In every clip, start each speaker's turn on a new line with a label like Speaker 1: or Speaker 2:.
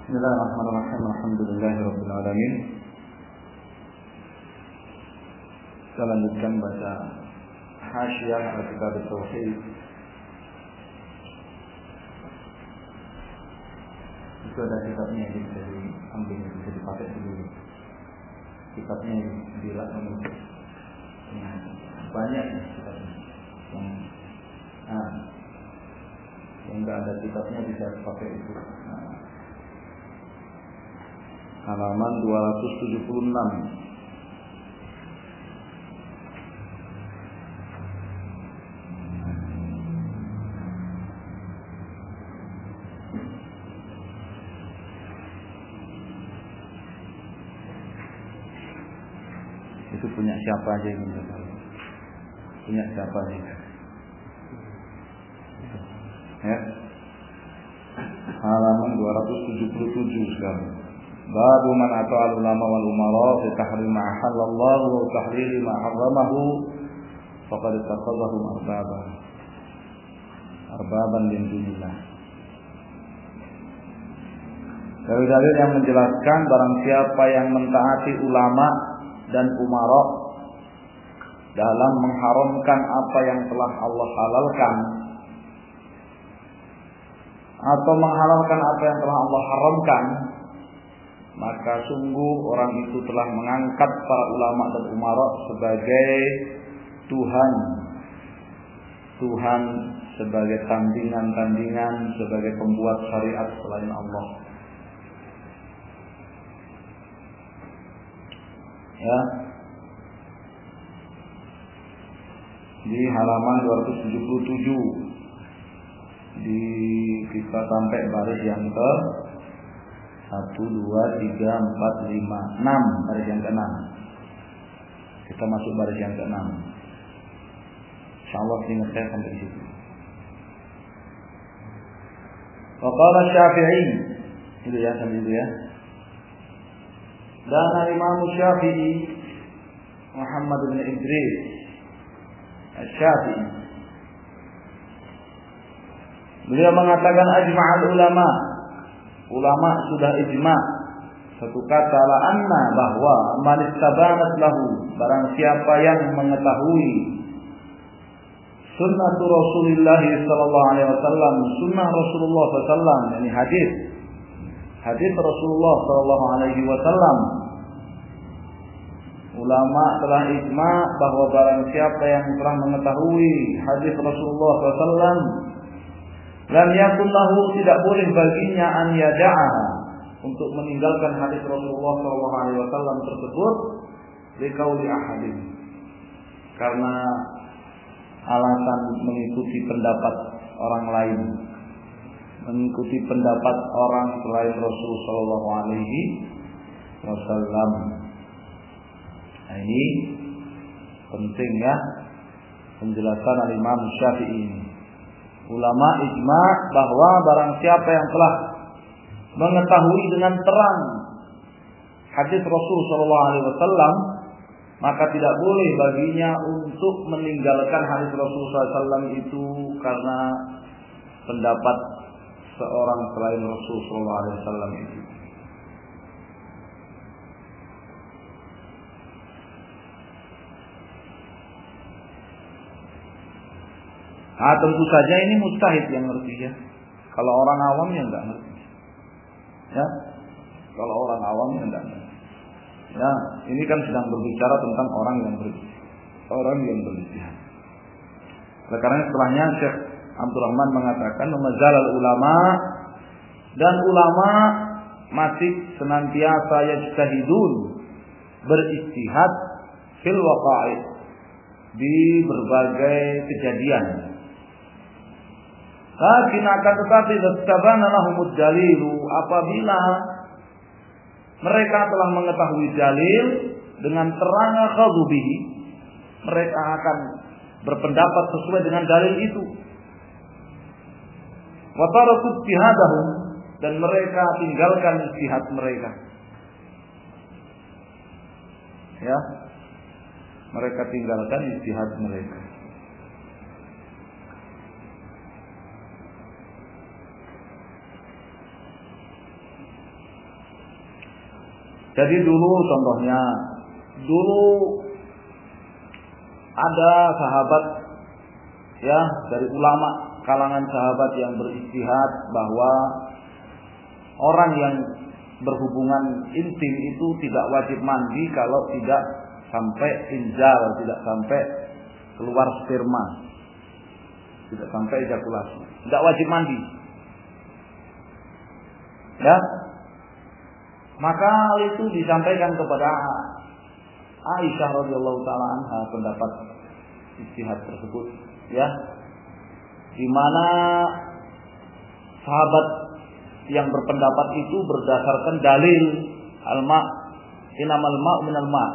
Speaker 1: Bismillahirrahmanirrahim. Alhamdulillahirabbil alamin. Kita lanjutkan baca Hasyiah Al-Kitab At-Tauhid. Itu ada kitabnya yang bisa diambil, bisa dipakai dulu. Kitabnya dilakukan banyak ya kitabnya. Yang enggak ada kitabnya bisa dipakai itu. Halaman 276. Itu punya siapa aja ini? Punya siapa aja? Ya. Halaman 277 sekarang. Babu man ata'al ulama wal umara fi tahrim ma halallahu wa tahlil ma harramahu faqad ittakhadhahum arbaban min dunillah. Dalil-dalil yang menjelaskan barang siapa yang mentaati ulama dan umara dalam mengharamkan apa yang telah Allah halalkan atau menghalalkan apa yang telah Allah haramkan, maka sungguh orang itu telah mengangkat para ulama dan umara sebagai Tuhan, sebagai tandingan-tandingan, sebagai pembuat syariat selain Allah. Ya. Di halaman 277 kita sampai baris yang ke 1, 2, 3, 4, 5, 6, baris yang ke-6. Kita masuk baris yang ke-6. Insyaallah ingat saya sampai di situ. Wa qala Syafi'i, itu ya sampai itu ya. Dan Imam Syafi'i Muhammad bin Idris Asy-Syafi'i, beliau mengatakan ajma'al ulama sudah ijma' satu kata la anna bahwa man istabanat lahu, barang siapa yang mengetahui sunnah Rasulullah sallallahu alaihi wasallam, sunnah Rasulullah sallallahu alaihi wasallam, yakni hadis Rasulullah sallallahu alaihi wasallam. Ulama telah ijma' bahwa barang siapa yang telah mengetahui hadis Rasulullah sallallahu alaihi wasallam, lam yakun lahu, tidak boleh baginya an yada'a, untuk meninggalkan hadis Rasulullah sallallahu alaihi wasallam tersebut liqauli ahadin, karena alasan mengikuti pendapat orang lain, mengikuti pendapat orang selain Rasul sallallahu alaihi wasallam. Nah, ini penting ya penjelasan Imam Syafi'i ini. Ulama ijma' bahwa barang siapa yang telah mengetahui dengan terang hadis Rasul sallallahu alaihi wasallam, maka tidak boleh baginya untuk meninggalkan hadis Rasul sallallahu alaihi wasallam itu karena pendapat seorang selain Rasul sallallahu alaihi wasallam itu. Tentu saja ini mujtahid yang ngerti ya. Kalau orang awam ya enggak ngerti. Ya. Kalau orang awam ya enggak ngerti. Ya, ini kan sedang berbicara tentang orang yang berijtihad. Oleh karena setelahnya Syekh Abdurrahman mengatakan mazalal ulama, dan ulama masih senantiasa yajtahidun, berijtihad fil waqa'i, di berbagai kejadian. Lakin akan tetapi tabana lahumud dalilu, apabila mereka telah mengetahui dalil dengan terang akhadhu bihi, mereka akan berpendapat sesuai dengan dalil itu. Wa taraku ijtihadahum, dan mereka tinggalkan ijtihad mereka. Ya. Mereka tinggalkan ijtihad mereka. Jadi dulu contohnya, dulu ada sahabat ya dari ulama kalangan sahabat yang berijtihad bahwa orang yang berhubungan intim itu tidak wajib mandi kalau tidak sampai inzal, tidak sampai keluar sperma, tidak sampai ejakulasi, tidak wajib mandi. Ya, maka hal itu disampaikan kepada Aisyah radhiyallahu taala anha pendapat ijtihad tersebut, ya, di mana sahabat yang berpendapat itu berdasarkan dalil al-ma, inamal ma' minal ma'.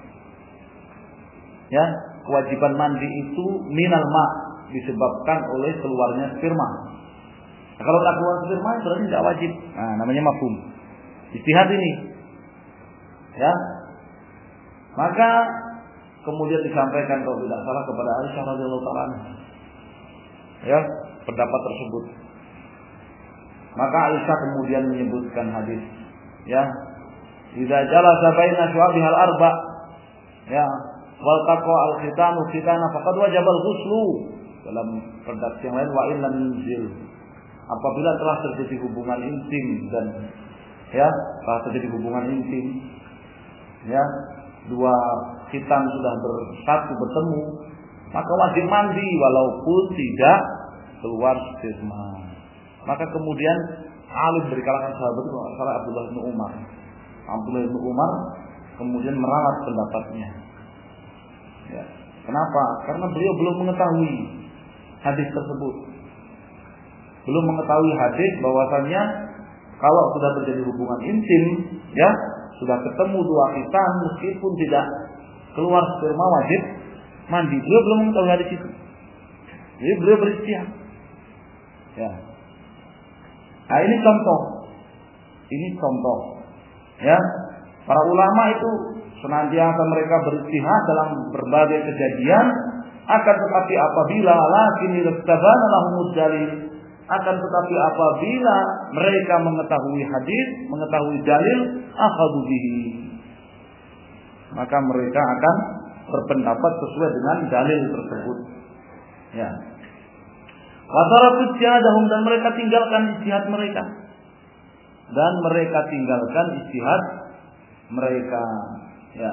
Speaker 1: Ya, kewajiban mandi itu minal ma' disebabkan oleh keluarnya sperma. Nah, kalau tak keluar sperma berarti tidak wajib. Nah, namanya mafhum. Ijtihad ini. Ya. Maka kemudian disampaikan kalau tidak salah kepada Aisyah radhiyallahu taala anha. Ya, pendapat tersebut. Maka Aisyah kemudian menyebutkan hadis, ya, idza jalasa baina syu'abihal arba, ya, wal taqa al khitanu khitana faqad wajaba al ghuslu. Dalam redaksi yang lain wa illam yunzil, apabila telah terjadi hubungan intim dan ya, telah terjadi hubungan intim, ya, dua khitan sudah bersatu bertemu, maka wajib mandi walaupun tidak keluar sperma. Maka kemudian alim dari kalangan sahabat itu salah Abdullah bin Umar. Abdullah bin Umar kemudian meralat pendapatnya. Ya. Kenapa? Karena beliau belum mengetahui hadis tersebut. Belum mengetahui hadis bahwasannya kalau sudah terjadi hubungan intim, ya, sudah ketemu dua khitan meskipun tidak keluar sperma wajib mandi. Beliau belum mengetahui hadis itu. Jadi beliau berijtihad. Ya. Nah, ini contoh. Ini contoh. Ya. Para ulama itu senantiasa mereka berijtihad dalam berbagai kejadian, akan tetapi apabila lakin irtabana lahumud dalil, akan tetapi apabila mereka mengetahui hadis, mengetahui dalil, akhadhu bihi, maka mereka akan berpendapat sesuai dengan dalil tersebut. Ya. Wataraku ijtihadahum, dan mereka tinggalkan ijtihad mereka. Dan mereka tinggalkan ijtihad mereka. Ya.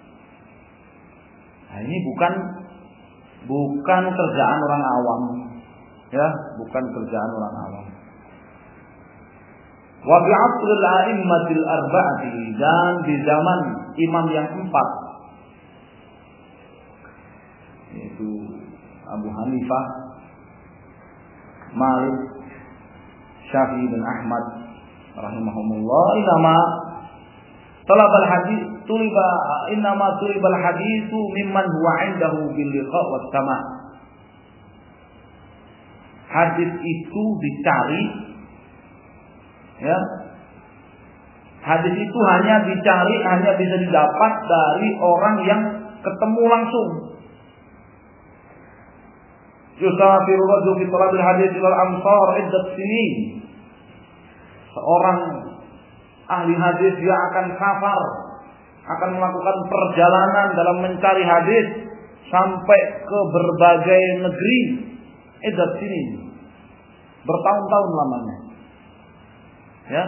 Speaker 1: Nah, ini bukan kerjaan orang awam. Ya, bukan kerjaan orang awam. Wa bi 'asril a'immatil arba'ati, dan di zaman imam yang 4, yaitu Abu Hanifah, Malik, Syafi'i dan Ahmad rahimahumullah, innama tulibal haditsu mimman huwa 'indahu bil liqa' was sama'. Hadis itu dicari, ya. Hadis itu hanya bisa didapat dari orang yang ketemu langsung. Yusafiru rajul fi talabil hadis ila al-amsar iddat sinin. Seorang ahli hadis dia akan safar, akan melakukan perjalanan dalam mencari hadis sampai ke berbagai negeri, iddat sinin, bertahun-tahun lamanya. Ya.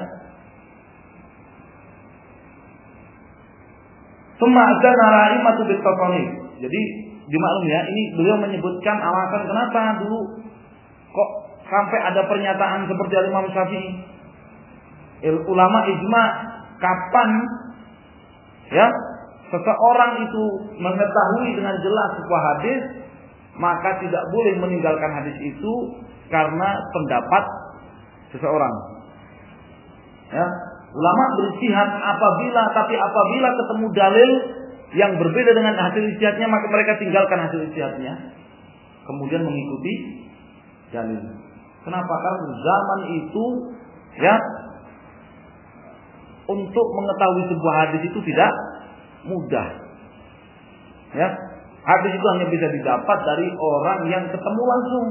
Speaker 1: Tsumma adzana ra'imatu bit-tasanif. Jadi dimaklum ya, ini beliau menyebutkan alasan kenapa dulu kok sampai ada pernyataan seperti Imam Syafi'i. Ulama ijma, kapan ya seseorang itu mengetahui dengan jelas sebuah hadis, maka tidak boleh meninggalkan hadis itu karena pendapat seseorang. Ya, ulama berijtihad apabila ketemu dalil yang berbeda dengan hasil ijtihadnya, maka mereka tinggalkan hasil ijtihadnya, kemudian mengikuti dalil. Kenapa? Karena zaman itu, ya, untuk mengetahui sebuah hadis itu tidak mudah. Ya, hadis itu hanya bisa didapat dari orang yang ketemu langsung.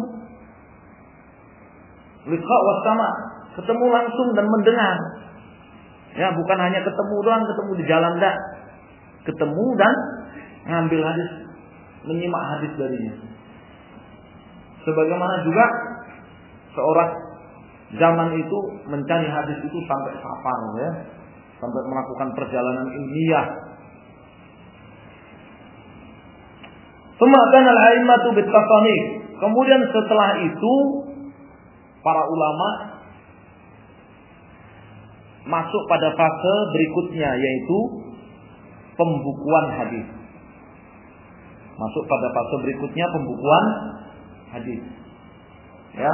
Speaker 1: Liqa was sama, ketemu langsung dan mendengar. Ya, bukan hanya ketemu doang, ketemu di jalan dah. Ketemu dan ngambil hadis, menyimak hadis darinya. Sebagaimana juga seorang zaman itu mencari hadis itu sampai safar, ya, sampai melakukan perjalanan ilmiah. Kemudian al-a'immatu bit-tasanif. Kemudian setelah itu para ulama masuk pada fase berikutnya, yaitu pembukuan hadis. Masuk pada fase berikutnya pembukuan hadis. Ya.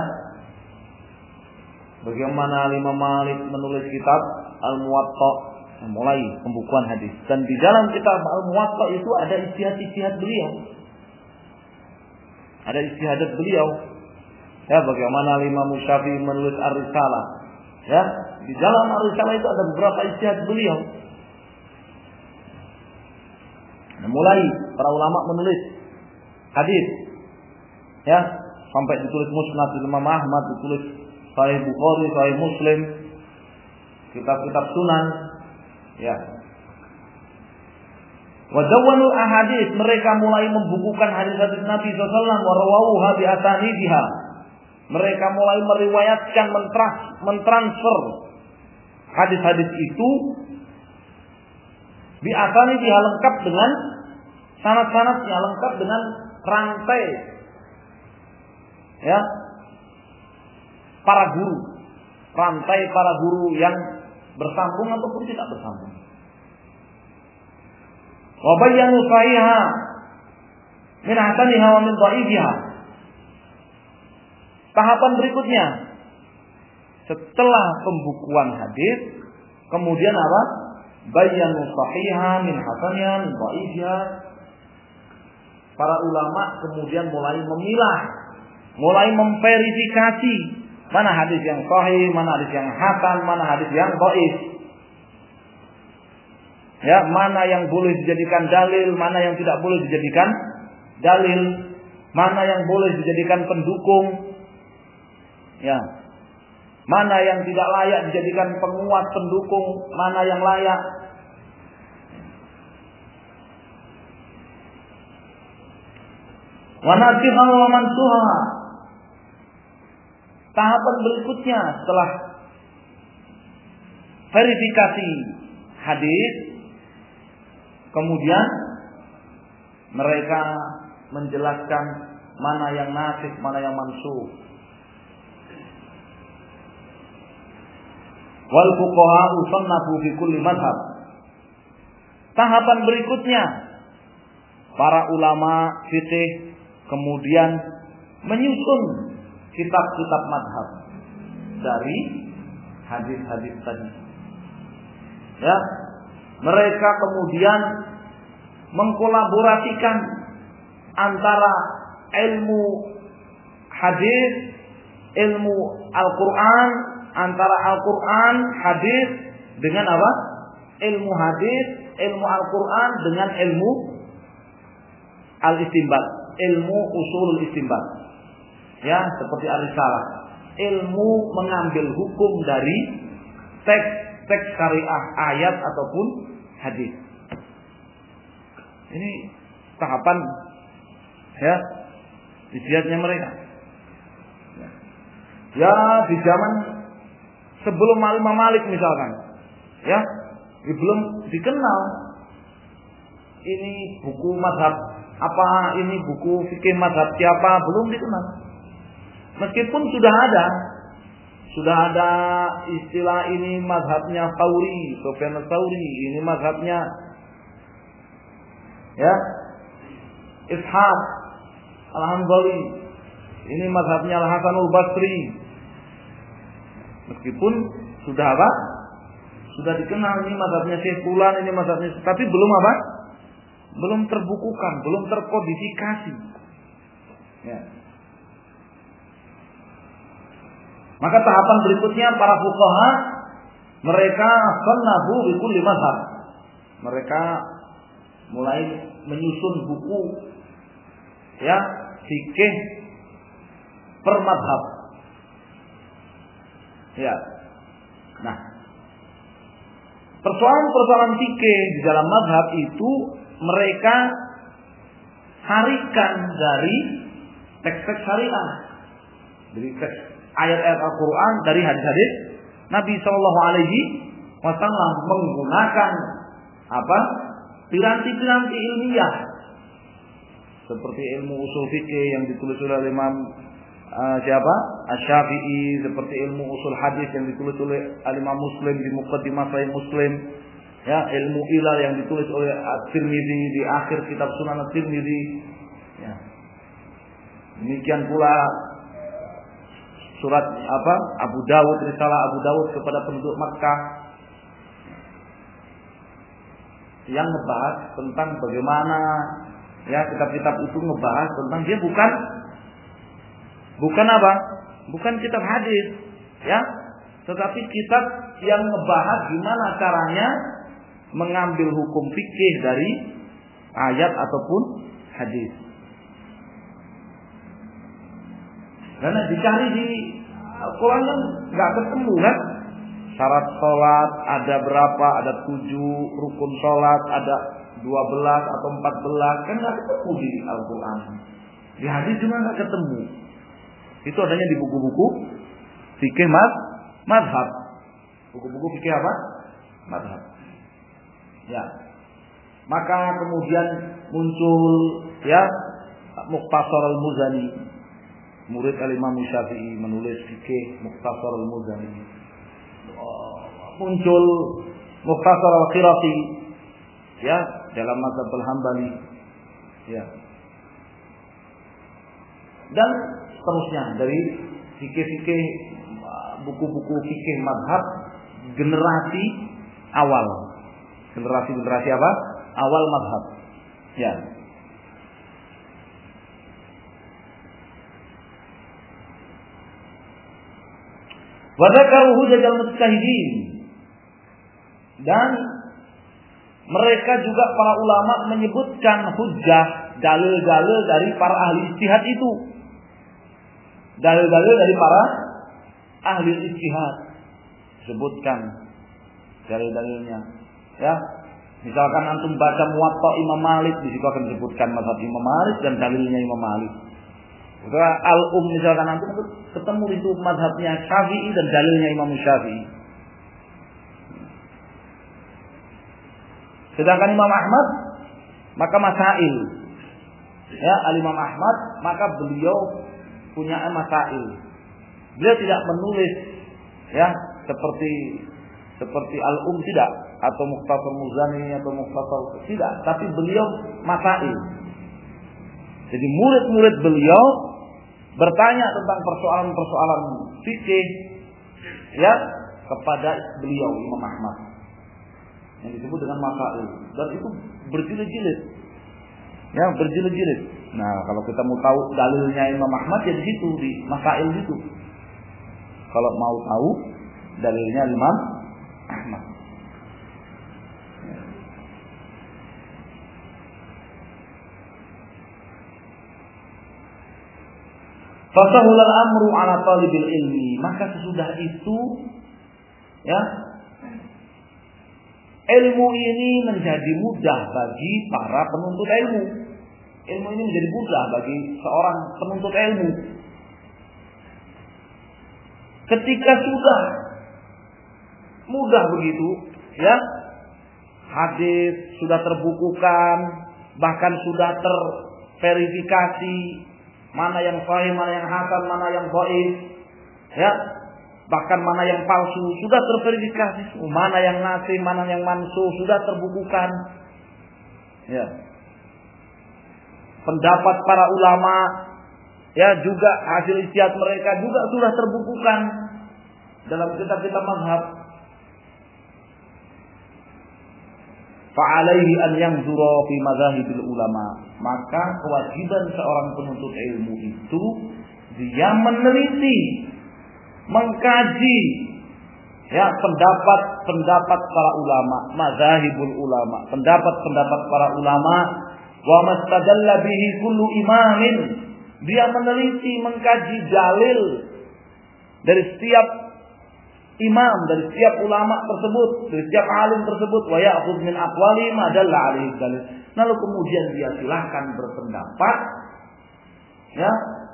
Speaker 1: Bagaimana Imam Malik menulis kitab Al-Muwatta, mulai pembukuan hadis. Dan di dalam kitab Al-Muwatta itu ada ijtihad beliau. Ada ijtihadat beliau. Ya, bagaimana Imam Syafi'i menulis Ar-Risalah. Ya, di dalam Ar-Risalah itu ada beberapa ijtihad beliau. Nah, mulai para ulama menulis hadis. Ya, sampai ditulis Musnad Imam Ahmad, ditulis Sahih Bukhari, Sahih Muslim, kitab-kitab sunan. Ya. Wa dawwanul ahadits, mereka mulai membukukan hadis-hadis Nabi sallallahu alaihi wasallam wa rawauha bi asanidiha. Mereka mulai meriwayatkan, mentransfer hadis-hadis itu bi asanidiha, lengkap dengan sanad-sanadnya, lengkap dengan rantai, ya, para guru, rantai para guru yang bersambung ataupun tidak bersambung. Wa bayyanu sahiha min hasaniha wa min dha'ifiha. Tahapan berikutnya, setelah pembukuan hadis, kemudian apa? Bayyanu sahiha min hasaniha min dha'ifiha. Para ulama kemudian mulai memilah, mulai memverifikasi mana hadis yang sahih, mana hadis yang hasan, mana hadis yang dhaif. Ya, mana yang boleh dijadikan dalil, mana yang tidak boleh dijadikan dalil, mana yang boleh dijadikan pendukung, ya, mana yang tidak layak dijadikan penguat pendukung, mana yang layak. Wa nasikha wa mansuha. Tahapan berikutnya setelah verifikasi hadis, kemudian mereka menjelaskan mana yang nasikh, mana yang mansukh. Wal fuqaha usannafu fi kulli madhhab. Tahapan berikutnya, para ulama fikih kemudian menyusun kitab-kitab madhab dari hadis-hadis tadi. Ya, mereka kemudian mengkolaborasikan antara ilmu hadis, ilmu Al-Quran, antara Al-Quran, hadis dengan apa? Ilmu hadis, ilmu Al-Quran dengan ilmu Al-Istinbat, ilmu usulul istinbat. Ya, seperti Ar-Risalah, ilmu mengambil hukum dari teks syariah, ayat ataupun hadis. Ini tahapan, ya, ijtihadnya mereka. Ya, di zaman sebelum Imam Malik misalkan, ya, belum dikenal ini buku mazhab apa, ini buku fikih mazhab siapa, belum dikenal. Meskipun sudah ada istilah ini mazhabnya Tsauri, Sufyan Tsauri, ini mazhabnya, ya, Ishaq Al-Hanbali, ini mazhabnya Al-Hasanul Basri. Meskipun sudah apa? Sudah dikenal, ini mazhabnya Syekh Fulan, ini mazhabnya, tapi belum apa? Belum terbukukan, belum terkodifikasi. Ya. Maka tahapan berikutnya para fuqaha, mereka sannahu bi kulli mazhab. Mereka mulai menyusun buku, ya, fikih per mazhab. Ya. Nah, persoalan-persoalan fikih di dalam mazhab itu mereka tarikan dari teks-teks syariah, dari teks ayat-ayat Al-Quran, dari hadis-hadis Nabi Shallallahu Alaihi Wasallam, menggunakan piranti-piranti ilmiah seperti ilmu usul fikih yang ditulis oleh Imam Asy-Syafi'i, seperti ilmu usul hadis yang ditulis oleh Imam Muslim di Muqaddimah Sahih Muslim, ya, ilmu ilal yang ditulis oleh At-Tirmidzi di akhir kitab Sunan At-Tirmidzi, ya. Demikian pula surat Abu Dawud, risalah Abu Dawud kepada penduduk Makkah yang ngebahas tentang bagaimana, ya, kitab-kitab itu ngebahas tentang dia bukan kitab hadis, ya, tetapi kitab yang ngebahas gimana caranya mengambil hukum fikih dari ayat ataupun hadis. Karena dicari di Al-Quran kan nggak ketemu kan? Syarat sholat ada berapa? Ada 7 rukun sholat, ada 12 atau 14, kan nggak ketemu di Al-Quran. Di hadis juga nggak ketemu. Itu adanya di buku-buku fikih mazhab. Buku-buku fikih apa? Mazhab. Ya. Maka kemudian muncul, ya, Mukhtasar Al-Muzani. Murid Al-Imam Syafi'i menulis fikih Mukhtasar Al-Muzani. Muncul Mukhtasar Al-Qirati, ya, dalam mazhab Al-Hambali, ya. Dan seterusnya dari fikih-fikih, buku-buku fikih mazhab generasi awal. Generasi apa? Awal mazhab. Ya. Wa dzakaru hujjal mujtahidin. Dan mereka juga para ulama menyebutkan hujjah, dalil-dalil dari para ahli ijtihad itu. Dalil-dalil dari para ahli ijtihad. Sebutkan dalil-dalilnya. Ya. Misalkan antum baca Muwatta Imam Malik, di situ akan disebutkan mazhab Imam Malik dan dalilnya Imam Malik. Misalkan antum ketemu itu mazhabnya Syafi'i dan dalilnya Imam Syafi'i. Sedangkan Imam Ahmad maka masail. Ya, Al-Imam Ahmad maka beliau punya masail. Beliau tidak menulis, ya, seperti tidak, atau Mukhtasar Muzani atau Mukhtasar, tidak, tapi beliau masail. Jadi murid-murid beliau bertanya tentang persoalan-persoalan fikih, ya, kepada beliau Imam Ahmad, yang disebut dengan masail, dan itu berjilid-jilid, ya, berjilid-jilid. Nah, kalau kita mau tahu dalilnya Imam Ahmad, ya di situ, di masail itu. Kalau mau tahu dalilnya Imam Ahmad. Fasahul al-amru ala talibil ilmi. Maka sesudah itu, ya, ilmu ini menjadi mudah bagi para penuntut ilmu. Ilmu ini menjadi mudah bagi seorang penuntut ilmu. Ketika sudah mudah begitu, ya, hadis sudah terbukukan, bahkan sudah terverifikasi, mana yang sahih, mana yang hasan, mana yang dhaif, ya, bahkan mana yang palsu sudah terverifikasi, mana yang nasih, mana yang mansuh sudah terbukukan, ya. Pendapat para ulama, ya, juga hasil ijtihad mereka juga sudah terbukukan dalam kitab-kitab mazhab. Fa'alaihi an yanzura fi madzahibil ulama. Maka kewajiban seorang penuntut ilmu itu dia meneliti, mengkaji, ya, pendapat-pendapat para ulama, madzahibul ulama, pendapat-pendapat para ulama, wa mastadalla bihi kullu imamin. Dia meneliti, mengkaji dalil dari setiap imam, dari setiap ulama tersebut, dari setiap alim tersebut, wa ya'khudh min aqwali ma dalla alaihi dalil. Lalu kemudian dia silahkan berpendapat, ya,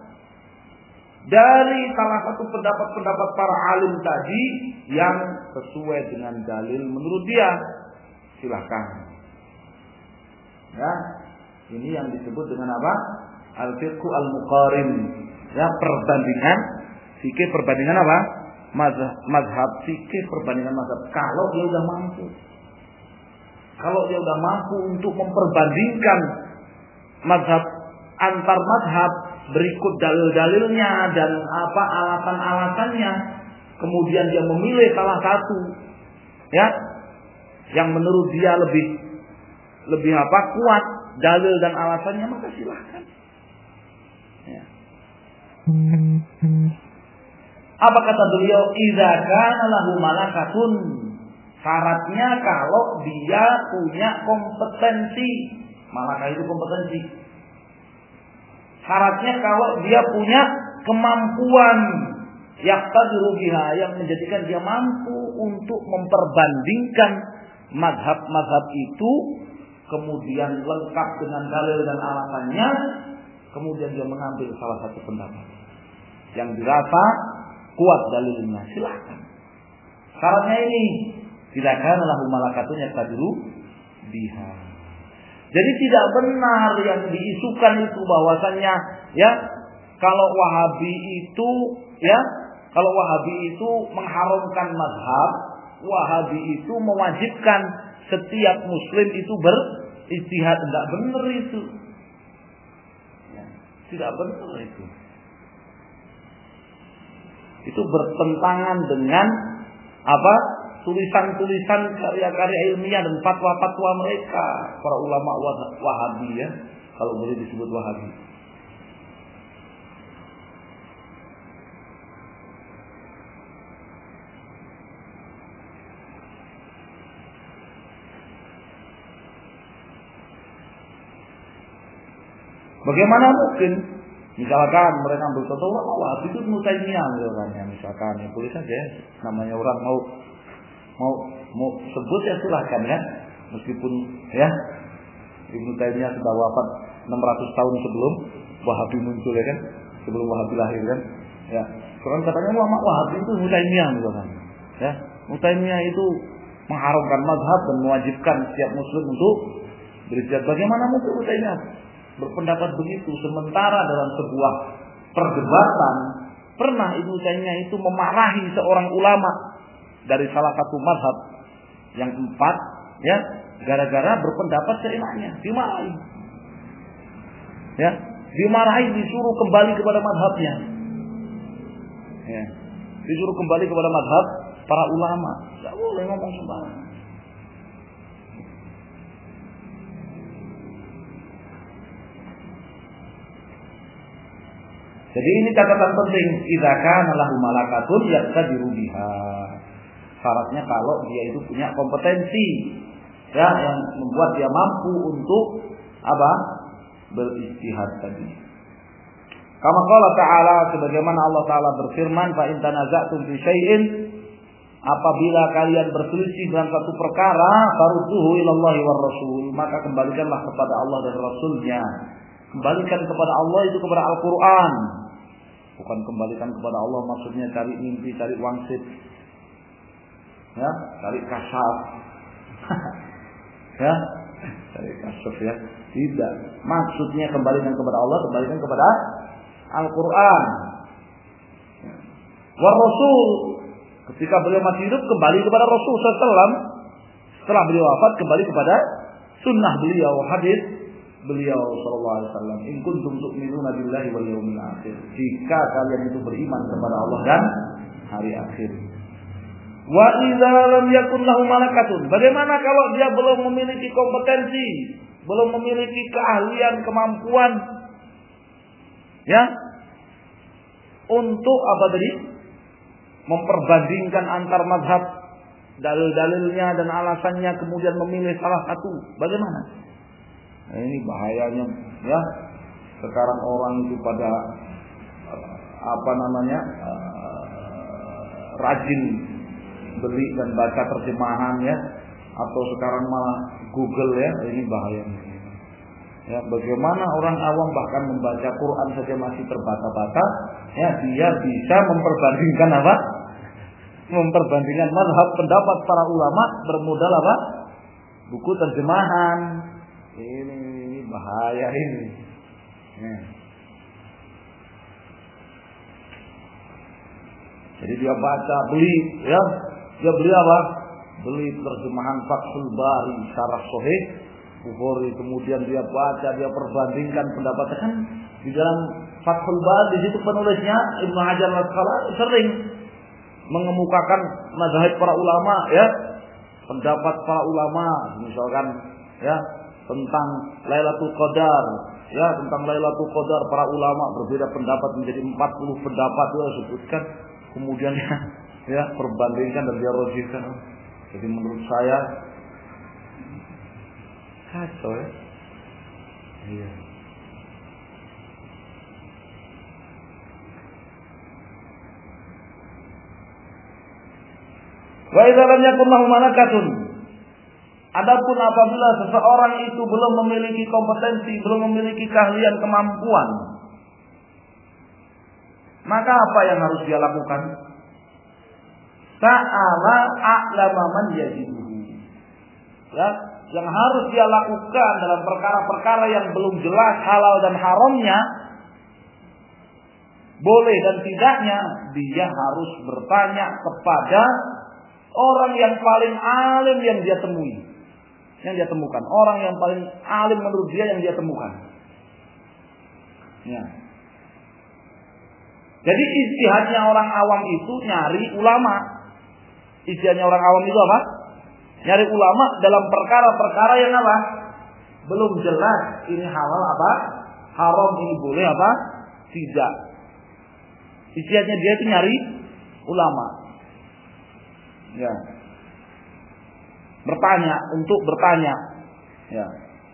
Speaker 1: dari salah satu pendapat para alim tadi yang sesuai dengan dalil menurut dia, silahkan. Ya, ini yang disebut dengan apa? Al-fiqhu al-muqarin. Ya, perbandingan fikih, perbandingan apa? Mazhab fikih, perbandingan mazhab. Kalau dia udah mampu, untuk memperbandingkan mazhab antar mazhab, berikut dalil-dalilnya dan apa alasan-alasannya, kemudian dia memilih salah satu, ya, yang menurut dia lebih apa, kuat dalil dan alasannya, maka silahkan. Ya. Apa kata beliau? Idza kana lahu malakatun. Syaratnya kalau dia punya kompetensi. Malakah itu kompetensi. Syaratnya kalau dia punya kemampuan yaqtadiru biha, yang menjadikan dia mampu untuk memperbandingkan mazhab-mazhab itu, kemudian lengkap dengan dalil dan alasannya, kemudian dia mengambil salah satu pendapat yang dirasa kuat dalilnya, silakan. Syaratnya ini, tidak kana lahu malakatun yaqtadiru biha. Jadi tidak benar yang diisukan itu bahwasannya, ya, kalau Wahabi itu mengharamkan mazhab, Wahabi itu mewajibkan setiap muslim itu berijtihad. Tidak benar itu. Ya, tidak benar itu. Itu bertentangan dengan apa? Tulisan-tulisan karya-karya ilmiah dan fatwa-fatwa mereka, para ulama Wahabi, ya, kalau boleh disebut Wahabi. Bagaimana mungkin? Misalkan mereka ambil contoh ulama Wahabi itu Ibnu Taimiyah, misalkan, ya boleh saja, namanya orang mau sebut ya silahkan, ya, meskipun, ya, Ibnu Taimiyah sudah wafat 600 tahun sebelum Wahabi muncul, ya kan, sebelum Wahabi lahir, kan, ya. Sekarang katanya ulama Wahabi itu Ibnu Taimiyah, misalkan, ya, Ibnu Taimiyah itu mengharamkan mazhab dan mewajibkan setiap muslim untuk berijtihad. Bagaimana mungkin Ibnu Taimiyah berpendapat begitu, sementara dalam sebuah perdebatan pernah Ibnu Taimiyah itu memarahi seorang ulama dari salah satu mazhab yang 4, ya, gara-gara berpendapat seenaknya, dimarahi, ya, disuruh kembali kepada mazhabnya, ya, disuruh kembali kepada mazhab para ulama. Tidak boleh ngomong sembarangan. Jadi ini catatan penting, idza kana lahu malakatun yaqtadiru biha. Syaratnya kalau dia itu punya kompetensi, ya, yang membuat dia mampu untuk apa? Berijtihad tadi. Kama qala ta'ala, sebagaimana Allah Ta'ala berfirman, fa in tanaza'tum fi syai'in, apabila kalian berselisih dalam satu perkara, farudduhu ilallahi war rasul, maka kembalikanlah kepada Allah dan Rasulnya. Kembalikan kepada Allah itu kepada Al-Quran, bukan kembalikan kepada Allah maksudnya cari mimpi, cari wangsit, ya, cari kasaf, ya, cari kasaf, ya, tidak. Maksudnya kembalikan kepada Allah, kembalikan kepada Al-Quran. War Rasul, ketika beliau masih hidup kembali kepada Rasul SAW. Setelah beliau wafat kembali kepada sunnah beliau, hadis beliau sallallahu alaihi wasallam. In kuntum tu'minuna billahi wal yawmil akhir. Jika kalian itu beriman kepada Allah dan hari akhir. Wa idza lam yakun lahu malakatun. Bagaimana kalau dia belum memiliki kompetensi, belum memiliki keahlian, kemampuan, ya, untuk apa tadi? Memperbandingkan antar mazhab, dalil-dalilnya dan alasannya, kemudian memilih salah satu. Bagaimana? Nah, ini bahayanya, ya. Sekarang orang itu pada rajin beli dan baca terjemahan ya, atau sekarang malah Google ya, ini bahaya. Ya, bagaimana orang awam bahkan membaca Quran saja masih terbata-bata, ya dia bisa memperbandingkan apa? Memperbandingkan mazhab pendapat para ulama bermodal apa? Buku terjemahan. Ini bahaya ini. Ya. Jadi dia baca, beli, ya, dia beli apa? Beli terjemahan Fathul Bari, Syarah Sahih Bukhari, kemudian dia baca, dia perbandingkan pendapatnya kan di dalam Fathul Bari, di situ penulisnya Ibnu Hajar Al-Asqalani sering mengemukakan mazhab para ulama, ya, pendapat para ulama, misalkan, ya, tentang Lailatul Qadar, ya, tentang Lailatul Qadar para ulama berbeda pendapat menjadi 40 pendapat, dia sebutkan, kemudian ya perbandingkan dan dia rojihkan. Jadi menurut saya kacau ya. Iya. Wa idza lam yakun lahu malakatun. Adapun apabila seseorang itu belum memiliki kompetensi, belum memiliki keahlian, kemampuan, maka apa yang harus dia lakukan? Ta'ala a'lama man yajiduhu. Ya, yang harus dia lakukan dalam perkara-perkara yang belum jelas halal dan haramnya, boleh dan tidaknya, dia harus bertanya kepada orang yang paling alim yang dia temui, yang dia temukan, orang yang paling alim menurut dia yang dia temukan. Ya. Jadi ijtihadnya orang awam itu nyari ulama. Ijtihadnya orang awam itu apa? Nyari ulama dalam perkara-perkara yang apa? Belum jelas ini halal apa? Haram ini boleh apa? Tidak. Ijtihadnya dia itu nyari ulama. Ya. Bertanya, untuk bertanya. Ya.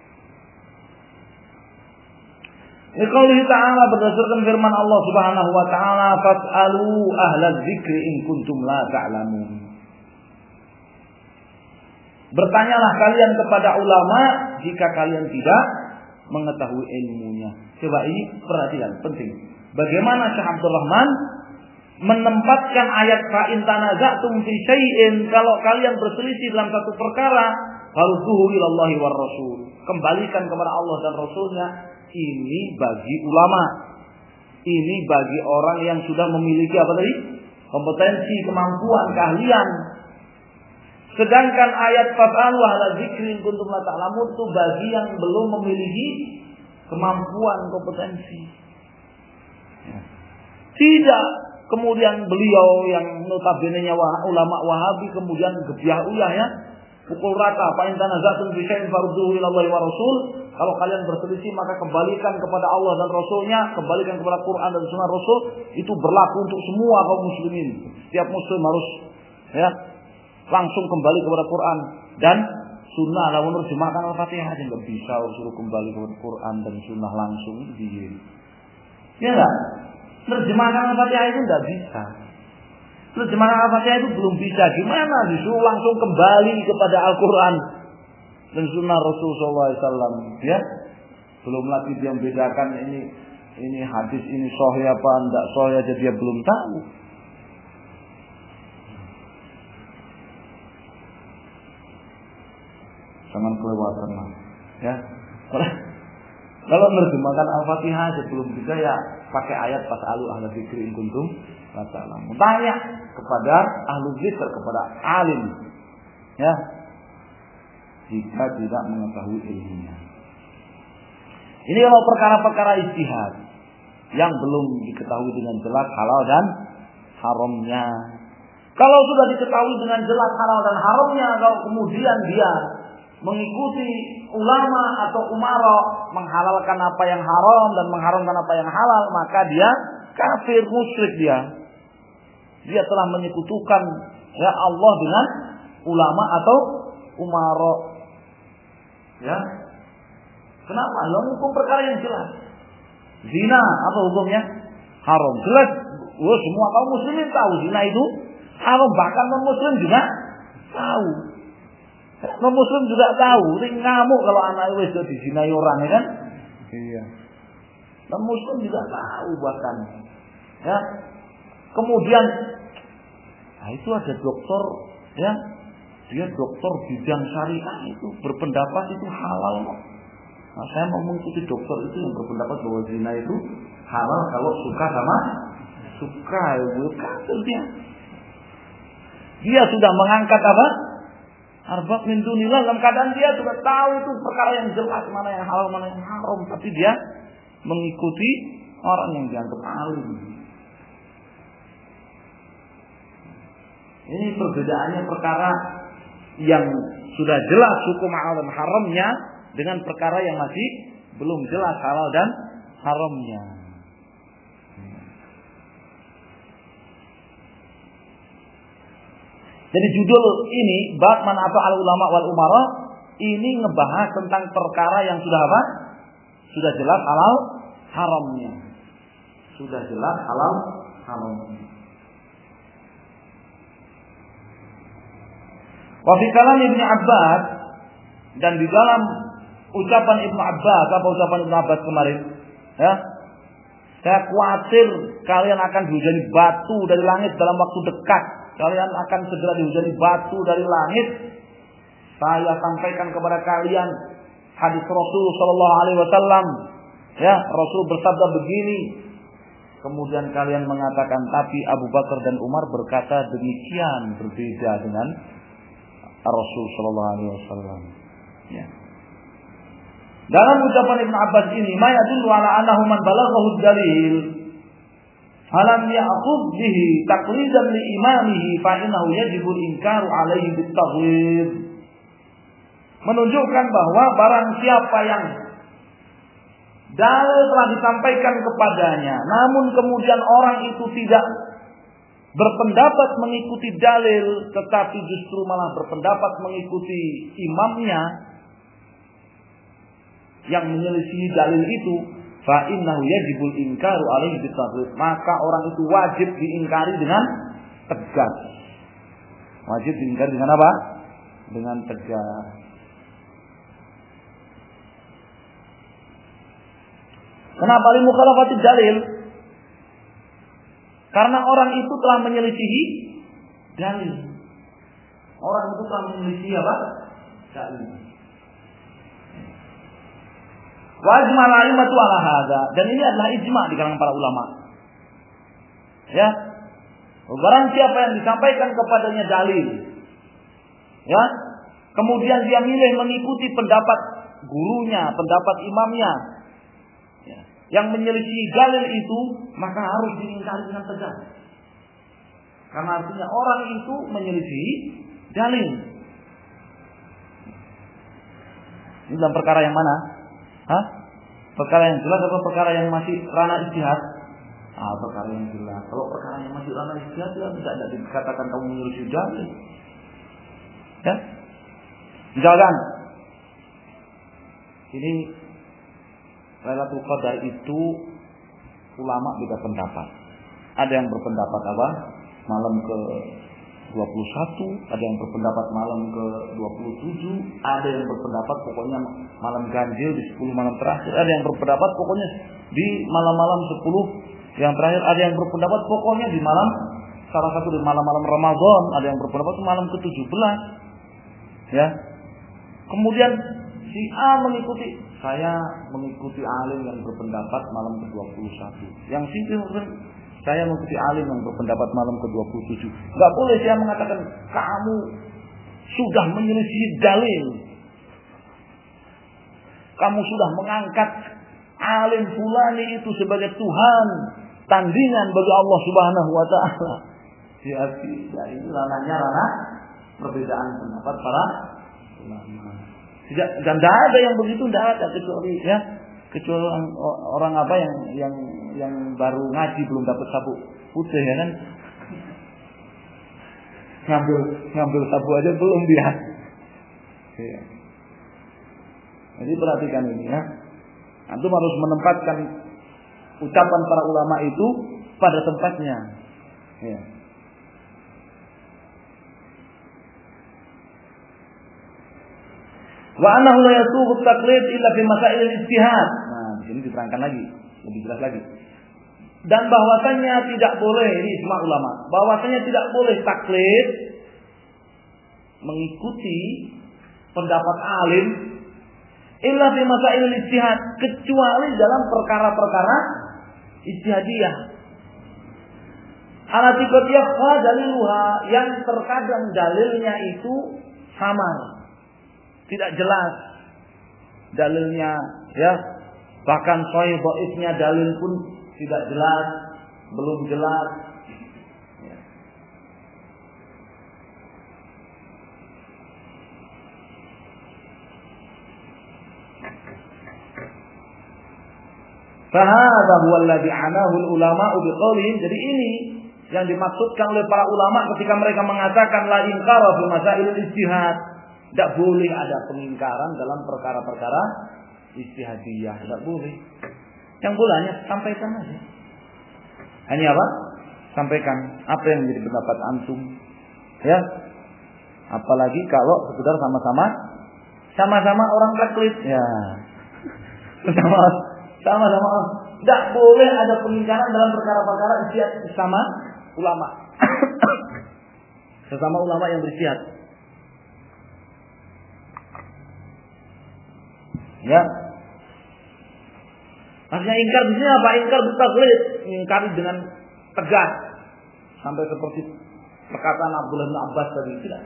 Speaker 1: Liqaulihi ta'ala, berdasarkan firman Allah Subhanahu wa ta'ala, fas'alu ahlaz dzikri in kuntum la ta'lamun. Bertanyalah kalian kepada ulama jika kalian tidak mengetahui ilmunya. Coba ini perhatikan, penting. Bagaimana Syekh Abdul Rahman menempatkan ayat fa in tanaza'tum fi syai'in, kalau kalian berselisih dalam satu perkara, farudduhu ilallahi war rasul. Kembalikan kepada Allah dan Rasulnya. Ini bagi ulama. Ini bagi orang yang sudah memiliki apa tadi? Kompetensi, kemampuan, keahlian. Sedangkan ayat fas'alu ahla dzikri in kuntum la ta'lamun itu bagi yang belum memiliki kemampuan, kompetensi. Ya. Tidak kemudian beliau yang notabene-nya ulama Wahabi kemudian gebyah-uyah ya, pukul rata, fa in tanaza'tum fi syai'in farudduhu ilallahi wa rasul. Kalau kalian berselisih maka kembalikan kepada Allah dan Rasulnya, kembalikan kepada Quran dan Sunnah Rasul. Itu berlaku untuk semua kaum muslimin. Setiap muslim harus ya langsung kembali kepada Quran dan Sunnah. Lalu menerjemahkan Al-Fatihah aja nggak bisa, suruh kembali kepada Quran dan Sunnah langsung dia. Ya nggak? Menerjemahkan Al-Fatihah itu nggak bisa. Menerjemahkan Al-Fatihah itu belum bisa. Gimana disuruh langsung kembali kepada Al-Quran dan Sunnah Rasulullah SAW, ya. Belum lagi dia membedakan ini hadis ini sahih apa enggak sahih aja dia belum tahu. Jangan kelewatan lah, ya. Kalau menerjemahkan Al-Fatihah aja belum bisa ya pakai ayat fas'alu ahla dzikri in kuntum la ta'lamun. Tanya kepada ahlu dzikr, kepada alim, ya. Jika tidak mengetahui ilmunya. Ini kalau perkara-perkara ijtihad yang belum diketahui dengan jelas halal dan haramnya. Kalau sudah diketahui dengan jelas halal dan haramnya, kalau kemudian dia mengikuti ulama atau umara menghalalkan apa yang haram dan mengharamkan apa yang halal, maka dia kafir, musyrik dia. Dia telah menyekutukan ya Allah dengan ulama atau umara. Ya, kenapa? Lalu hukum perkara yang jelas. Zina apa hukumnya? Haram. Jelas. Semua kaum muslimin tahu zina itu Haram, bahkan non-muslim juga tahu. Non-muslim juga tahu. Ring ngamuk kalau anak wis dizinai orang, ya kan? Iya. Non-muslim juga tahu bahkan. Ya. Kemudian itu ada dokter, ya. Dia dokter bidang syariah itu berpendapat itu halal. Nah, saya mau mengikuti dokter itu yang berpendapat bahwa zina itu halal kalau suka sama suka. Kafir dia. Dia sudah mengangkat apa? Arbab min dunillah, dalam keadaan dia sudah tahu itu perkara yang jelas mana yang halal mana yang haram, tapi dia mengikuti orang yang dianggap alim. Ini perbedaannya perkara yang sudah jelas hukum halal dan haramnya dengan perkara yang masih belum jelas halal dan haramnya. Jadi judul ini bab man ata'al ulama wal umara ini ngebahas tentang perkara yang sudah apa? Sudah jelas halal haramnya. Sudah jelas halal haramnya. Wa fi kalam Ibnu Abbas, dan di dalam ucapan Ibnu Abbas, apa ucapan Ibnu Abbas kemarin? Ya. Saya khawatir kalian akan dihujani batu dari langit dalam waktu dekat. Kalian akan segera dihujani batu dari langit. Saya sampaikan kepada kalian hadis Rasul sallallahu alaihi wasallam. Ya, Rasul bersabda begini. Kemudian kalian mengatakan tapi Abu Bakar dan Umar berkata demikian, berbeda dengan Rasul sallallahu alaihi wasallam. Ya. Dalam ucapan Ibnu Abbas ini, ma yadullu ala annahu man balaghahu dalil alam ya'khudh bihi taqlidan li imamihi fa innahu yajibu inkaru alaihi bit-taghlid. Menunjukkan bahwa barang siapa yang dalil telah disampaikan kepadanya, namun kemudian orang itu tidak berpendapat mengikuti dalil, tetapi justru malah berpendapat mengikuti imamnya yang menyelisihi dalil itu, fa innahu yajibul inkaru alaihi bitaghlid, maka orang itu wajib diingkari dengan tegas. Wajib diingkari dengan apa? Dengan tegas. Kenapa li mukhalafati dalil? Karena orang itu telah menyelisihi dalil. Orang itu telah menyelisihi apa? Dalil. Wajma al-a'immatu ala hadza, dan ini adalah ijma di kalangan para ulama. Ya. Barang siapa yang disampaikan kepadanya dalil, ya, kemudian dia milih mengikuti pendapat gurunya, pendapat imamnya, ya, yang menyelisih dalil itu, maka harus diingkari dengan tegas. Karena artinya orang itu menyelisih dalil. Ini dalam perkara yang mana? Hah? Perkara yang jelas atau perkara yang masih ranah ijtihad? Perkara yang jelas. Kalau perkara yang masih ranah ijtihad, ya tidak dikatakan kamu menyelisih dalil. Ya? Misalkan ini Lailatul Qadar itu ulama beda pendapat. Ada yang berpendapat apa? Malam ke 21, ada yang berpendapat malam ke 27, ada yang berpendapat pokoknya malam ganjil di 10 malam terakhir, ada yang berpendapat pokoknya di malam-malam 10 yang terakhir, ada yang berpendapat pokoknya di malam salah satu di malam-malam Ramadan, ada yang berpendapat malam ke-17. Ya. Kemudian si A mengikuti, saya mengikuti alim yang berpendapat malam ke-21. Yang si B saya mengikuti alim yang berpendapat malam ke-27. Enggak boleh saya mengatakan kamu sudah menyelisih dalil. Kamu sudah mengangkat alim fulani itu sebagai Tuhan, tandingan bagi Allah Subhanahu wa taala. Ya, itu ranahnya ranah perbedaan pendapat para ulama. Dan tidak ada yang begitu, tidak ada kecuali orang apa yang baru ngaji belum dapat sabuk putih, ya kan? Ngambil sabuk aja belum dia. Ya. Jadi perhatikan ini, ya. Antum harus menempatkan ucapan para ulama itu pada tempatnya. Ya. Wa annahu la yasuhu at-taqlid illa fi masail al-ijtihad. Nah, di sini diterangkan lagi, lebih jelas lagi. Dan bahwasanya tidak boleh, ini ijma ulama, bahwasanya tidak boleh taklid mengikuti pendapat alim illa fi masail al-ijtihad, kecuali dalam perkara-perkara ijtihadiyah. Alati qad yakhfa daliluha, yang terkadang dalilnya itu samar, tidak jelas dalilnya, ya. Bahkan sahih dhaifnya dalil pun tidak jelas, belum jelas. Ya. Fahadha huwa alladhi anahu al-ulama'u biqaulihim. Jadi ini yang dimaksudkan oleh para ulama ketika mereka mengatakan la inkara fi masail ijtihad. Tidak boleh ada pengingkaran dalam perkara-perkara ijtihadiyah, tidak boleh. Yang boleh hanya sampaikan aja. Hanya apa? Sampaikan apa yang menjadi pendapat antum. Ya. Apalagi kalau sekedar sama-sama orang taklid. Ya. Sama-sama. Tidak boleh ada pengingkaran dalam perkara-perkara ijtihad sama ulama. Sesama ulama yang berijtihad. Ya. Maksudnya ingkar di sini apa? Ingkar bertaklid, ingkari dengan tegas sampai seperti perkataan Abdullah bin Abbas tadi, tidak.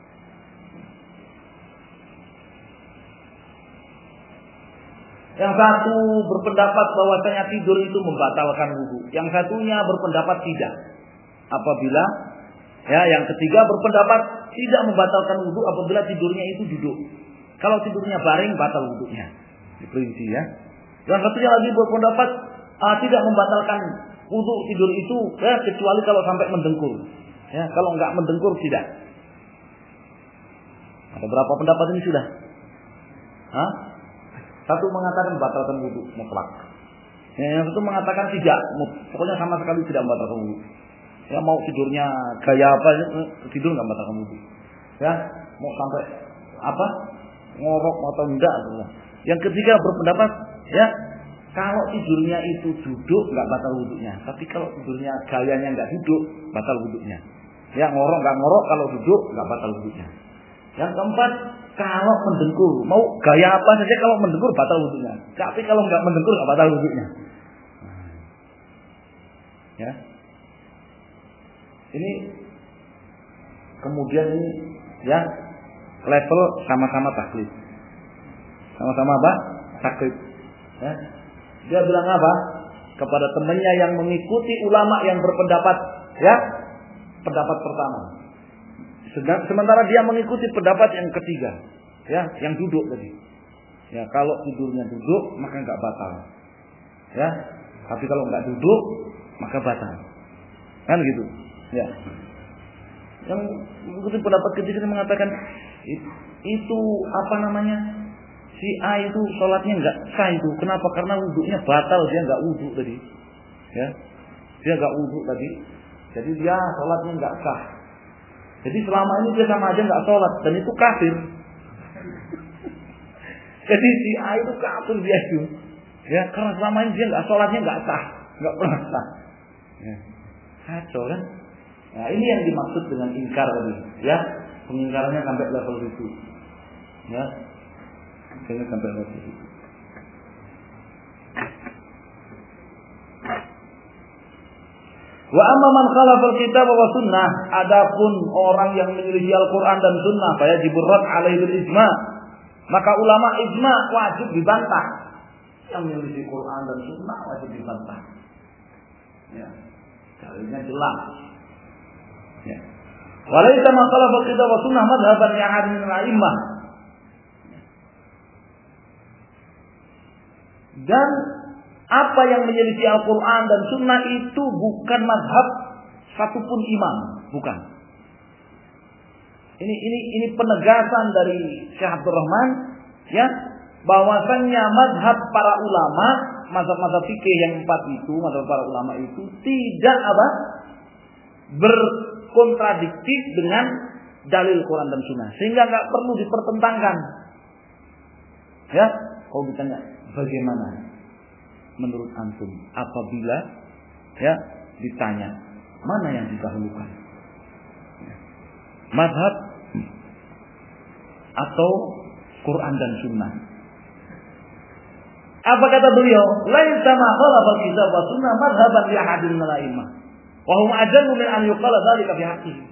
Speaker 1: Yang satu berpendapat bahwasanya tidur itu membatalkan wudu, yang satunya berpendapat tidak. Apabila yang ketiga berpendapat tidak membatalkan wudu apabila tidurnya itu duduk. Kalau tidurnya baring batal wudunya. Diperinci ya. Yang satunya lagi berpendapat tidak membatalkan wudu tidur itu kecuali kalau sampai mendengkur. Ya, kalau enggak mendengkur tidak. Ada berapa pendapat ini sudah? Satu mengatakan membatalkan wudu mutlak. Yang satu mengatakan tidak, pokoknya sama sekali tidak membatalkan wudu. Ya, mau tidurnya gaya apa tidur enggak membatalkan wudu. Ya, mau sampai apa? Ngorok atau enggak. Yang ketiga berpendapat kalau tidurnya itu duduk enggak batal wudunya, tapi kalau tidurnya gayanya enggak duduk batal wudunya. Ya, ngorok enggak ngorok, kalau duduk enggak batal wudunya. Yang keempat, kalau mendengkur, mau gaya apa saja kalau mendengkur batal wudunya. Tapi kalau enggak mendengkur enggak batal wudunya. Ya. Ini kemudian ini level sama-sama taklid. Sama-sama apa? Taklid. Ya. Dia bilang apa? Kepada temannya yang mengikuti ulama yang berpendapat pendapat pertama. Sementara dia mengikuti pendapat yang ketiga, yang duduk tadi. Ya, kalau tidurnya duduk maka enggak batal. Ya. Tapi kalau enggak duduk maka batal. Kan gitu. Ya. Yang mengikuti pendapat ketiga mengatakan itu apa namanya? Si A itu sholatnya enggak sah itu. Kenapa? Karena wudunya batal, dia enggak wudu tadi. Ya. Dia enggak wudu tadi. Jadi dia sholatnya enggak sah. Jadi selama ini dia sama aja enggak sholat dan itu kafir. Jadi si A itu kafir dia itu. Ya, karena selama ini dia enggak sholatnya enggak sah, enggak pernah sah. Ya. Kacau kan? Nah, ini yang dimaksud dengan ingkar tadi, ya. Pengingkarannya sampai level itu. Ya. Kayaknya sampai level itu. Wa amma man khalafa al-kitab wa sunnah, adapun orang yang menyelisih Al-Qur'an dan sunnah, fa yajibur rad alaihi bil ijma'. Maka ulama ijma' wajib dibantah. Yang menyelisih Qur'an dan sunnah wajib dibantah. Ya. Dalilnya jelas. Ya. Walaysa ma khalafa al-kitab wa sunnah madhhaban li ahad min al-a'immah. Dan apa yang menyelisih Al-Quran dan Sunnah itu bukan mazhab satupun imam, bukan. Ini penegasan dari Syekh Abdul Rahman, ya, bahwasannya mazhab para ulama, mazhab fikih yang 4 itu, mazhab para ulama itu tidak berkontradiktif dengan dalil Quran dan Sunnah, sehingga nggak perlu dipertentangkan. Ya, kalau ditanya bagaimana menurut antum apabila ya ditanya mana yang didahulukan, mazhab atau Quran dan Sunnah? Apa kata beliau? Laisa ma khalafa kitab wa sunnah madhhaban li ahadin min al-a'immah. Wa hum ajallu min an yuqala dzalika fi haqqihi.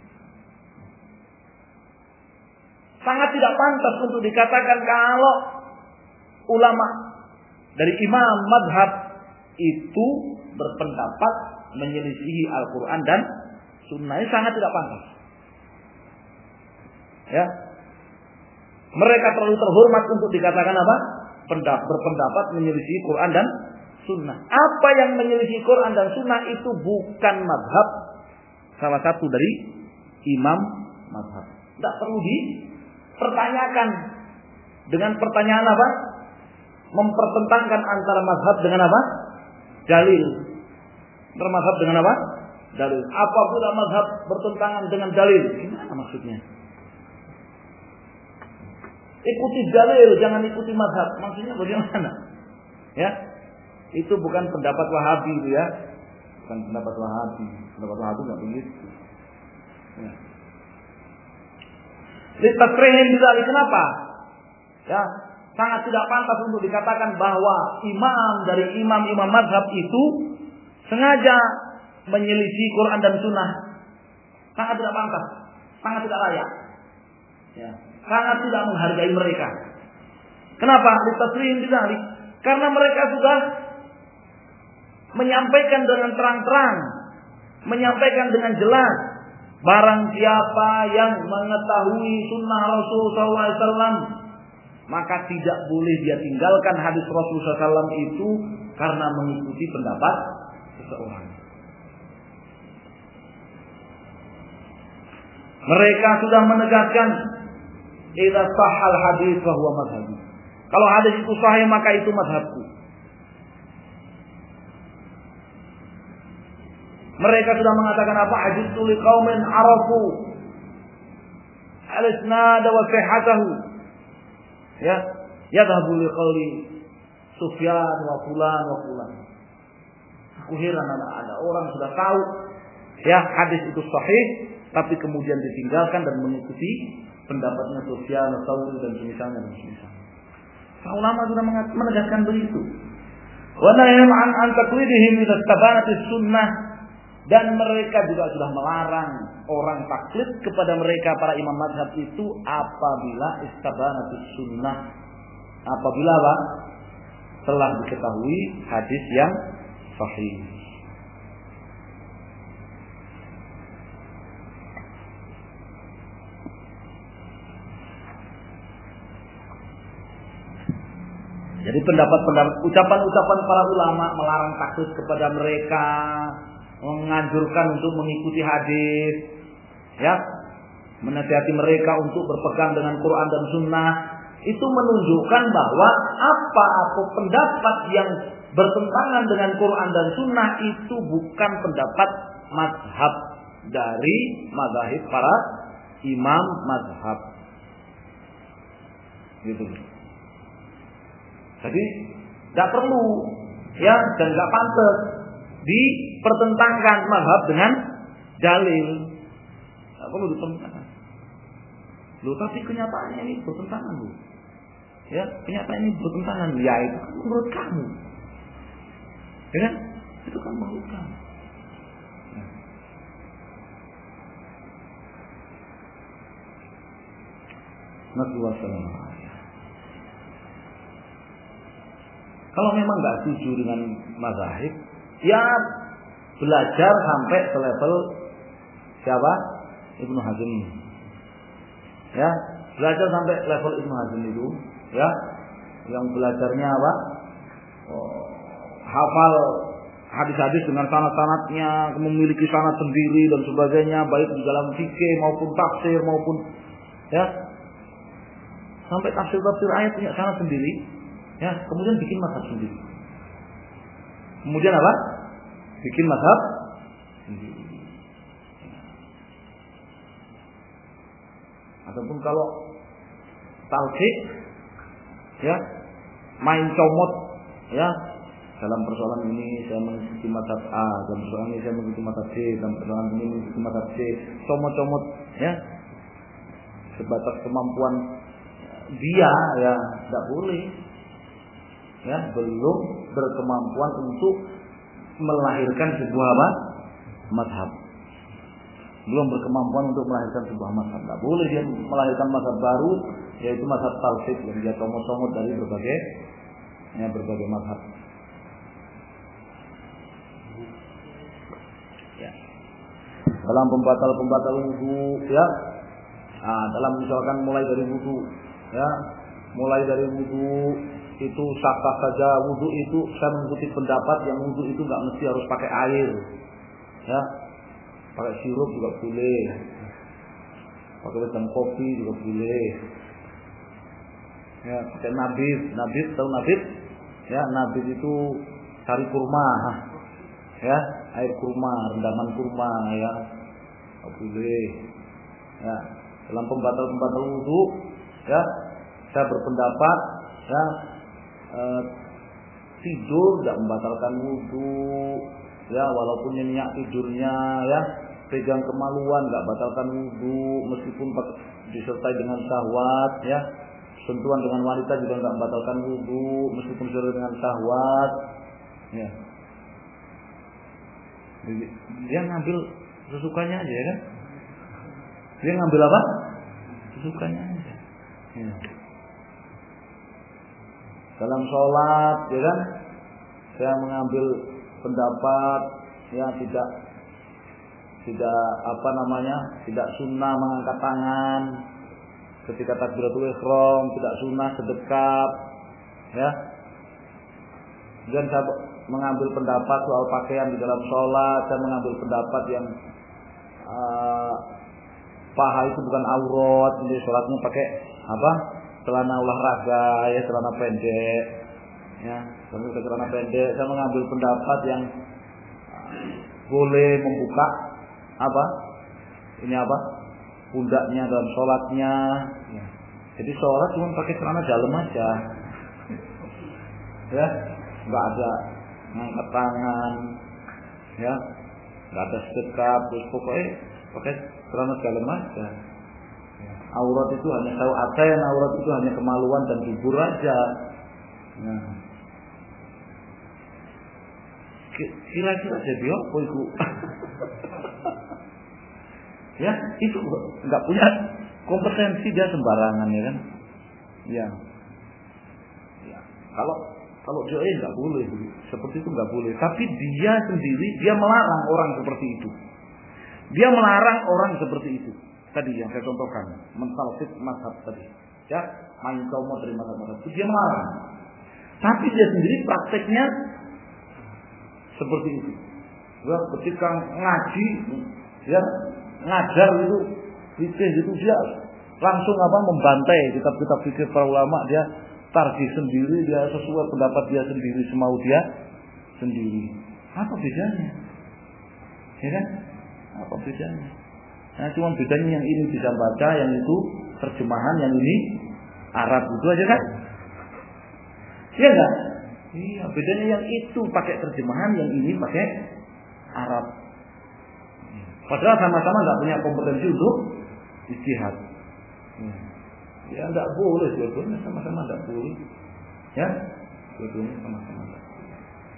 Speaker 1: Sangat tidak pantas untuk dikatakan kalau ulama dari imam madhab itu berpendapat menyelisihi Al-Quran dan Sunnah. Ini sangat tidak pantas. Ya, mereka terlalu terhormat untuk dikatakan apa? Berpendapat menyelisihi Quran dan Sunnah. Apa yang menyelisih Quran dan Sunnah itu bukan madhab salah satu dari imam madhab. Tidak perlu dipertanyakan dengan pertanyaan apa? Mempertentangkan antara madhab dengan apa? Dalil. Antara madhab dengan apa? Dalil. Apabila madhab bertentangan dengan dalil, gimana maksudnya? Ikuti dalil, jangan ikuti mazhab. Maksudnya bagaimana? Ya, itu bukan pendapat Wahabi itu ya, bukan pendapat Wahabi. Pendapat Wahabi nggak begitu. Ya. Litasrihin bisa kenapa? Ya, sangat tidak pantas untuk dikatakan bahwa imam dari imam-imam mazhab itu sengaja menyelisih Quran dan Sunnah. Sangat tidak pantas, sangat tidak layak. Ya. Sangat tidak menghargai mereka. Kenapa? Litasrihim bidzalik. Karena mereka sudah menyampaikan dengan terang-terang, menyampaikan dengan jelas, barang siapa yang mengetahui sunnah Rasul SAW, maka tidak boleh dia tinggalkan hadis Rasul SAW itu karena mengikuti pendapat seseorang. Mereka sudah menegaskan idza sahhal hadits fa huwa madhhabi. Kalau hadis itu sahih maka itu mazhabku. Mereka sudah mengatakan apa? Haditsu liqaumin arafu al-isnad wa sihhatahu. Ya, yadhhabu liqauli Sufyan wa fulan wa fulan. Aku heran ada orang sudah tahu ya hadis itu sahih tapi kemudian ditinggalkan dan mengikuti pendapatnya Sufyan, Tsauri dan semisalnya dan semisalnya. Ulama sudah menegaskan begitu. Wa nahum an taqlidihim idza tabanat sunnah, dan mereka juga sudah melarang orang taklid kepada mereka para imam mazhab itu apabila istabanat sunnah, apabila apa? Telah diketahui hadis yang sahih. Jadi pendapat-pendapat, ucapan-ucapan para ulama melarang taklid kepada mereka, menganjurkan untuk mengikuti hadis, ya, menasihati mereka untuk berpegang dengan Quran dan Sunnah, itu menunjukkan bahwa apa pendapat yang bertentangan dengan Quran dan Sunnah itu bukan pendapat mazhab dari mazhab para imam mazhab, gitu. Jadi tidak perlu ya dan tidak pantas dipertentangkan mazhab dengan dalil. Tidak perlu dipertentangkan. Loh, tapi kenyataannya ini bertentangan loh. Ya, kenyataannya ini bertentangan. Ya itu kan menurut kamu. Ya kan? Itu kan menurut kamu. Nabi. Kalau memang nggak setuju dengan mazhab, ya belajar sampai ke level siapa? Ibnu Hazm. Ya, belajar sampai level Ibnu Hazm itu, ya, yang belajarnya apa? Hafal hadis-hadis dengan sanad-sanadnya, memiliki sanad sendiri dan sebagainya, baik di dalam fikih maupun tafsir maupun ya, sampai tafsir ayat punya sanad sendiri. Ya, kemudian bikin mazhab sendiri. Kemudian apa? Bikin mazhab sendiri. Ataupun kalau talqih ya, main comot, ya. Dalam persoalan ini saya mengikuti mazhab A, dalam persoalan ini saya mengikuti mazhab B, dalam persoalan ini mengikuti mazhab C, comot-comot, ya. Sebatas kemampuan dia, ya, tidak boleh. Ya, belum berkemampuan untuk melahirkan sebuah apa? Mazhab. Belum berkemampuan untuk melahirkan sebuah mazhab. Tidak boleh dia melahirkan mazhab baru, yaitu mazhab talfid yang dia comot-comot dari berbagai mazhab. Ya. Dalam pembatal wudu, ya. Nah, dalam misalkan mulai dari wudu, ya, mulai dari wudu itu sah saja. Wudu itu saya mengikuti pendapat yang wudu itu nggak mesti harus pakai air, ya, pakai sirup juga boleh, pakai wedang kopi juga boleh, ya, pakai nabit, tahu nabit, ya, nabit itu sari kurma, ya, air kurma, rendaman kurma, ya, boleh, ya. Dalam pembatal wudu, ya, saya berpendapat, ya, tidur tidak membatalkan wudu, ya, walaupun nyenyak tidurnya, ya, pegang kemaluan nggak batalkan wudu, meskipun disertai dengan syahwat, ya, sentuhan dengan wanita juga nggak membatalkan wudu, meskipun disertai dengan syahwat, ya. Dia ngambil sesukanya aja, ya kan? Dia ngambil apa? Sesukanya aja. Ya. Dalam sholat, ya kan? Saya mengambil pendapat, ya, tidak tidak sunnah mengangkat tangan ketika takbiratul ihram, tidak sunnah sedekap, ya. Dan saya mengambil pendapat soal pakaian di dalam sholat, saya mengambil pendapat yang paha itu bukan aurat, jadi sholatnya pakai apa? Celana olahraga, ya, celana pendek, ya, celana pendek. Saya mengambil pendapat yang boleh membuka apa? Ini apa? Pundaknya dalam sholatnya. Ya. Jadi sholat cuma pakai celana dalam aja, ya, nggak ada ngangkat tangan, ya, nggak ada sedekap, terus pokoknya pakai celana dalam aja. Aurat itu hanya tahu aten, aurat itu hanya kemaluan dan dubur aja. Nah, kira-kira jadi apa itu? Ya, itu nggak punya kompetensi, dia sembarangan, ya kan? Ya. Kalau dia nggak boleh, seperti itu nggak boleh. Tapi dia sendiri dia melarang orang seperti itu. Dia melarang orang seperti itu. Tadi yang saya contohkan, mentalfid mazhab tadi, ya, main comot dari mazhab itu dia melarang. Tapi dia sendiri prakteknya seperti itu. Ya, ketika ngaji, ya, ngajar itu, fikih itu dia langsung membantai kitab-kitab fikih para ulama, dia tarjih sendiri, dia sesuai pendapat dia sendiri, semau dia sendiri. Apa bedanya? Ya kan? Apa bedanya? Nah, cuma bedanya yang ini bisa baca, yang itu terjemahan, yang ini Arab, itu aja kan? Iya enggak? Iya, bedanya yang itu pakai terjemahan, yang ini pakai Arab. Padahal sama-sama enggak punya kompetensi untuk ijtihad. Ya enggak boleh, dua-duanya sama-sama enggak boleh. Ya, dua-duanya sama-sama enggak boleh.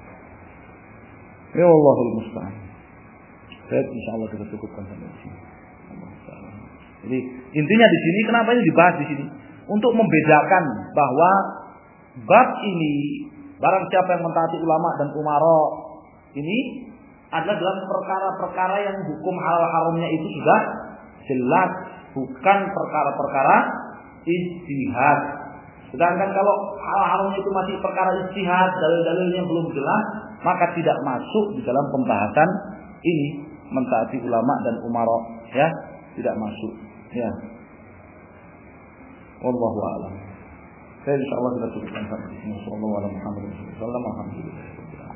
Speaker 1: Ya Allahul musta'an. Baik, insyaallah kita cukupkan sampai di sini. Jadi intinya di sini, kenapa ini dibahas di sini? Untuk membedakan bahwa bab ini, barang siapa yang mentaati ulama dan umara, ini adalah dalam perkara-perkara yang hukum halal haramnya itu sudah jelas, bukan perkara-perkara ijtihad. Sedangkan kalau halal haramnya itu masih perkara ijtihad, dalil-dalilnya belum jelas, maka tidak masuk di dalam pembahasan ini, mentaati ulama dan umara, ya, tidak masuk, ya. Wallahu a'lam. Insyaallah kita cukupkan sampai di sini. Sallallahu alaihi wasallam. Alhamdulillah.